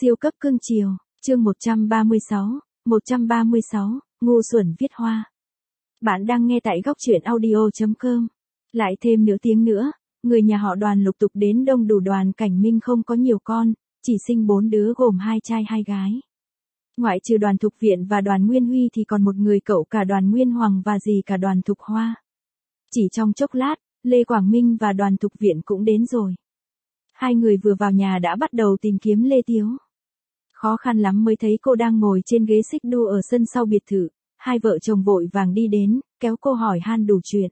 Siêu cấp cưng chiều, chương 136, ngu xuẩn viết hoa. Bạn đang nghe tại góc truyện audio.com. Lại thêm nửa tiếng nữa, người nhà họ Đoàn lục tục đến đông đủ. Đoàn Cảnh Minh không có nhiều con, chỉ sinh 4 đứa gồm 2 trai 2 gái. Ngoại trừ Đoàn Thục Viện và Đoàn Nguyên Huy thì còn một người cậu cả Đoàn Nguyên Hoàng và dì cả Đoàn Thục Hoa. Chỉ trong chốc lát, Lê Quảng Minh và Đoàn Thục Viện cũng đến rồi. Hai người vừa vào nhà đã bắt đầu tìm kiếm Lê Tiếu. Khó khăn lắm mới thấy cô đang ngồi trên ghế xích đu ở sân sau biệt thự. Hai vợ chồng vội vàng đi đến, kéo cô hỏi han đủ chuyện.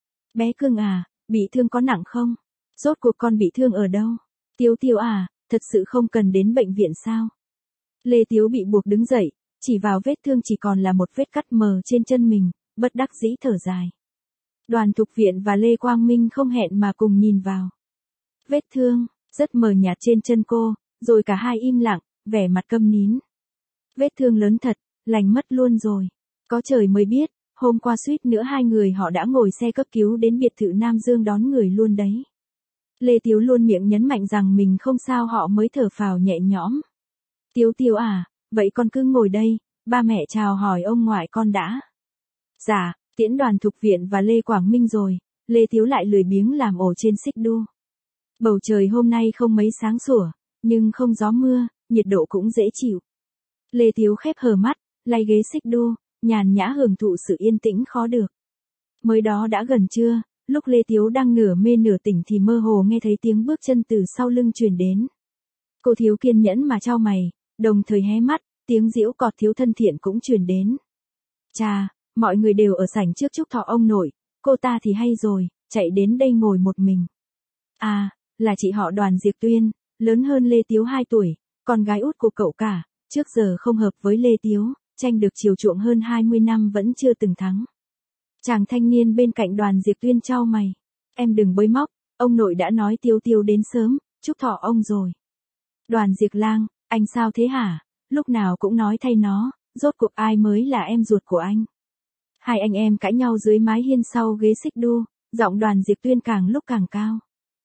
Bé cưng à, bị thương có nặng không? Rốt cuộc con bị thương ở đâu? Tiếu Tiếu à, thật sự không cần đến bệnh viện sao? Lê Tiếu bị buộc đứng dậy, chỉ vào vết thương chỉ còn là một vết cắt mờ trên chân mình, bất đắc dĩ thở dài. Đoàn Thục Viện và Lê Quang Minh không hẹn mà cùng nhìn vào. Vết thương rất mờ nhạt trên chân cô, rồi cả hai im lặng, vẻ mặt câm nín. Vết thương lớn thật, lành mất luôn rồi. Có trời mới biết, hôm qua suýt nữa hai người họ đã ngồi xe cấp cứu đến biệt thự Nam Dương đón người luôn đấy. Lê Tiếu luôn miệng nhấn mạnh rằng mình không sao, họ mới thở phào nhẹ nhõm. Tiếu Tiếu à, vậy con cứ ngồi đây, ba mẹ chào hỏi ông ngoại con đã. Dạ, tiễn Đoàn Thục Viện và Lê Quảng Minh rồi, Lê Tiếu lại lười biếng làm ổ trên xích đu. Bầu trời hôm nay không mấy sáng sủa, nhưng không gió mưa, nhiệt độ cũng dễ chịu. Lê Tiếu khép hờ mắt, lay ghế xích đu, nhàn nhã hưởng thụ sự yên tĩnh khó được. Mới đó đã gần trưa, lúc Lê Tiếu đang nửa mê nửa tỉnh thì mơ hồ nghe thấy tiếng bước chân từ sau lưng truyền đến. Cô thiếu kiên nhẫn mà chau mày, đồng thời hé mắt, tiếng giễu cọt thiếu thân thiện cũng truyền đến. Chà, mọi người đều ở sảnh trước chúc thọ ông nội, cô ta thì hay rồi, chạy đến đây ngồi một mình. À, là chị họ Đoàn Diệp Tuyên, lớn hơn Lê Tiếu 2 tuổi, con gái út của cậu cả, trước giờ không hợp với Lê Tiếu, tranh được chiều chuộng hơn 20 năm vẫn chưa từng thắng. Chàng thanh niên bên cạnh Đoàn Diệp Tuyên chau mày. Em đừng bới móc, ông nội đã nói Tiếu Tiếu đến sớm, chúc thọ ông rồi. Đoàn Diệp Lang, anh sao thế hả? Lúc nào cũng nói thay nó, rốt cuộc ai mới là em ruột của anh? Hai anh em cãi nhau dưới mái hiên sau ghế xích đu, giọng Đoàn Diệp Tuyên càng lúc càng cao.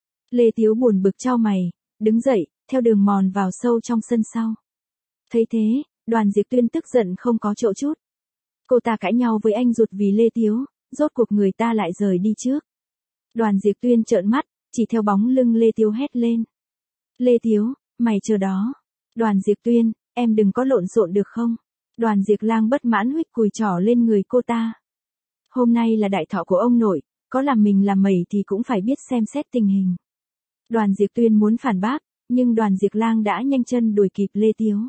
Lê Tiếu buồn bực chau mày, đứng dậy, theo đường mòn vào sâu trong sân sau. Thấy thế, Đoàn Diệp Tuyên tức giận không có chỗ chút. Cô ta cãi nhau với anh ruột vì Lê Tiếu, rốt cuộc người ta lại rời đi trước. Đoàn Diệp Tuyên trợn mắt, chỉ theo bóng lưng Lê Tiếu hét lên. Lê Tiếu, mày chờ đó. Đoàn Diệp Tuyên, em đừng có lộn xộn được không? Đoàn Diệp Lang bất mãn huých cùi trỏ lên người cô ta. Hôm nay là đại thọ của ông nội, có làm mình làm mẩy thì cũng phải biết xem xét tình hình. Đoàn Diệp Tuyên muốn phản bác, nhưng Đoàn Diệp Lang đã nhanh chân đuổi kịp Lê Tiếu.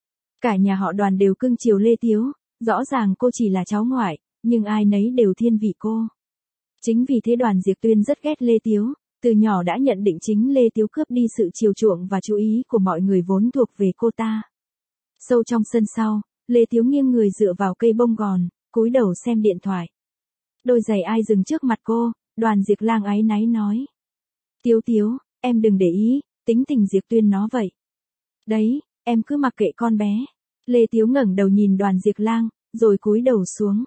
Cả nhà họ Đoàn đều cưng chiều Lê Tiếu, rõ ràng cô chỉ là cháu ngoại, nhưng ai nấy đều thiên vị cô. Chính vì thế Đoàn Diệp Tuyên rất ghét Lê Tiếu, từ nhỏ đã nhận định chính Lê Tiếu cướp đi sự chiều chuộng và chú ý của mọi người vốn thuộc về cô ta. Sâu trong sân sau, Lê Tiếu nghiêng người dựa vào cây bông gòn, cúi đầu xem điện thoại. Đôi giày ai dừng trước mặt cô, Đoàn Diệp Lang áy náy nói. Tiếu Tiếu, em đừng để ý, tính tình Diệp Tuyên nó vậy. Đấy, em cứ mặc kệ con bé. Lê Tiếu ngẩng đầu nhìn Đoàn Diệp Lang, rồi cúi đầu xuống.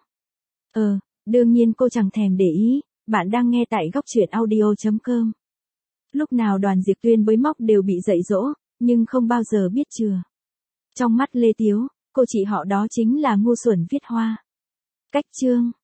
Đương nhiên cô chẳng thèm để ý, bạn đang nghe tại góc truyện audio.com. Lúc nào Đoàn Diệp Tuyên bới móc đều bị dạy dỗ, nhưng không bao giờ biết chừa. Trong mắt Lê Tiếu, cô chị họ đó chính là ngu xuẩn viết hoa. Cách chương